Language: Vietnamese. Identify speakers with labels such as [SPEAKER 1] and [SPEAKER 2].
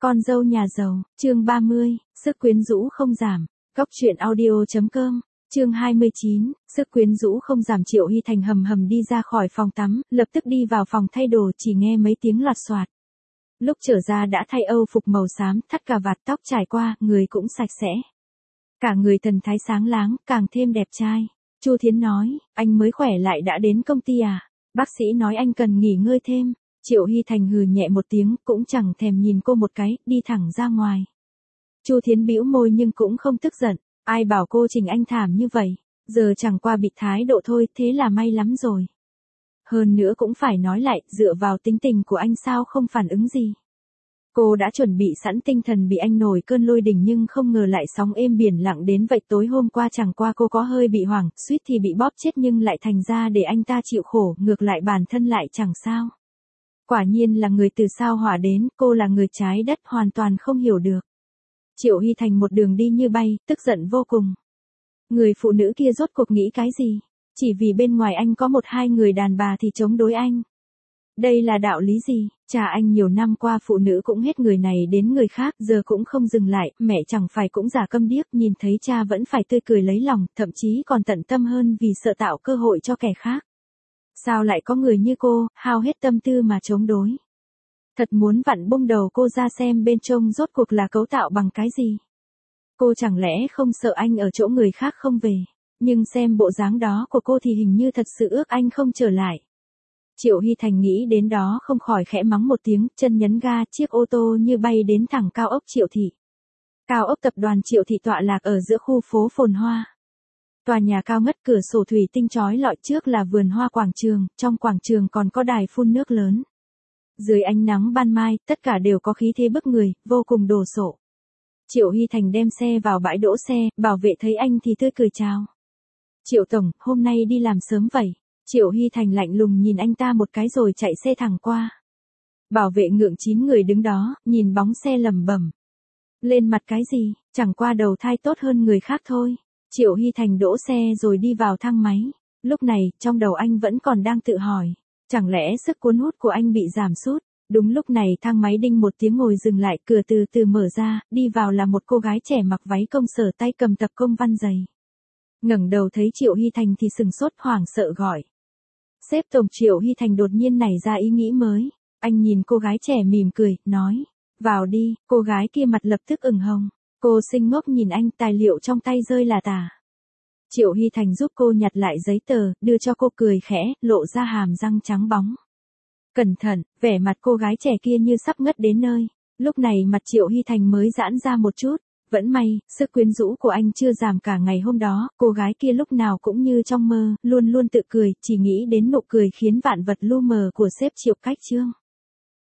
[SPEAKER 1] Con dâu nhà giàu, chương 30, sức quyến rũ không giảm. Góc truyện audio.com, chương 29, sức quyến rũ không giảm. Triệu Hy Thành hầm hầm đi ra khỏi phòng tắm, lập tức đi vào phòng thay đồ, chỉ nghe mấy tiếng loạt xoạt. Lúc trở ra đã thay âu phục màu xám, thắt cà vạt, tóc trải qua, người cũng sạch sẽ. Cả người thần thái sáng láng, càng thêm đẹp trai. Chu Thiến nói, anh mới khỏe lại đã đến công ty à? Bác sĩ nói anh cần nghỉ ngơi thêm. Triệu Hy Thành hừ nhẹ một tiếng, cũng chẳng thèm nhìn cô một cái, đi thẳng ra ngoài. Chu Thiến bĩu môi nhưng cũng không tức giận, ai bảo cô trình anh thảm như vậy, giờ chẳng qua bị thái độ thôi, thế là may lắm rồi. Hơn nữa cũng phải nói lại, dựa vào tính tình của anh sao không phản ứng gì. Cô đã chuẩn bị sẵn tinh thần bị anh nổi cơn lôi đình nhưng không ngờ lại sóng êm biển lặng đến vậy. Tối hôm qua chẳng qua cô có hơi bị hoảng, suýt thì bị bóp chết nhưng lại thành ra để anh ta chịu khổ, ngược lại bản thân lại chẳng sao. Quả nhiên là người từ sao hỏa đến, cô là người trái đất hoàn toàn không hiểu được. Triệu Hy Thành một đường đi như bay, tức giận vô cùng. Người phụ nữ kia rốt cuộc nghĩ cái gì? Chỉ vì bên ngoài anh có một hai người đàn bà thì chống đối anh. Đây là đạo lý gì? Cha anh nhiều năm qua phụ nữ cũng hết người này đến người khác, giờ cũng không dừng lại, mẹ chẳng phải cũng giả câm điếc, nhìn thấy cha vẫn phải tươi cười lấy lòng, thậm chí còn tận tâm hơn vì sợ tạo cơ hội cho kẻ khác. Sao lại có người như cô, hao hết tâm tư mà chống đối? Thật muốn vặn bung đầu cô ra xem bên trong rốt cuộc là cấu tạo bằng cái gì? Cô chẳng lẽ không sợ anh ở chỗ người khác không về? Nhưng xem bộ dáng đó của cô thì hình như thật sự ước anh không trở lại. Triệu Hy Thành nghĩ đến đó không khỏi khẽ mắng một tiếng, chân nhấn ga, chiếc ô tô như bay đến thẳng cao ốc Triệu Thị. Cao ốc tập đoàn Triệu Thị tọa lạc ở giữa khu phố phồn hoa. Tòa nhà cao ngất, cửa sổ thủy tinh chói lọi, trước là vườn hoa quảng trường, trong quảng trường còn có đài phun nước lớn. Dưới ánh nắng ban mai, tất cả đều có khí thế bức người, vô cùng đồ sộ. Triệu Hy Thành đem xe vào bãi đỗ xe, bảo vệ thấy anh thì tươi cười chào. Triệu tổng, hôm nay đi làm sớm vậy? Triệu Hy Thành lạnh lùng nhìn anh ta một cái rồi chạy xe thẳng qua. Bảo vệ ngượng 9 người đứng đó, nhìn bóng xe lẩm bẩm. Lên mặt cái gì, chẳng qua đầu thai tốt hơn người khác thôi. Triệu Hy Thành đỗ xe rồi đi vào thang máy. Lúc này, trong đầu anh vẫn còn đang tự hỏi. Chẳng lẽ sức cuốn hút của anh bị giảm sút? Đúng lúc này thang máy đinh một tiếng ngồi dừng lại, cửa từ từ mở ra, đi vào là một cô gái trẻ mặc váy công sở, tay cầm tập công văn dày. Ngẩng đầu thấy Triệu Hy Thành thì sừng sốt, hoảng sợ gọi. Sếp tổng. Triệu Hy Thành đột nhiên nảy ra ý nghĩ mới. Anh nhìn cô gái trẻ mỉm cười, nói. Vào đi. Cô gái kia mặt lập tức ửng hồng. Cô xinh ngốc nhìn anh, tài liệu trong tay rơi là tả. Triệu Hy Thành giúp cô nhặt lại giấy tờ, đưa cho cô, cười khẽ, lộ ra hàm răng trắng bóng. Cẩn thận, vẻ mặt cô gái trẻ kia như sắp ngất đến nơi. Lúc này mặt Triệu Hy Thành mới giãn ra một chút. Vẫn may, sức quyến rũ của anh chưa giảm cả ngày hôm đó, cô gái kia lúc nào cũng như trong mơ, luôn luôn tự cười, chỉ nghĩ đến nụ cười khiến vạn vật lu mờ của sếp Triệu Cách Trương.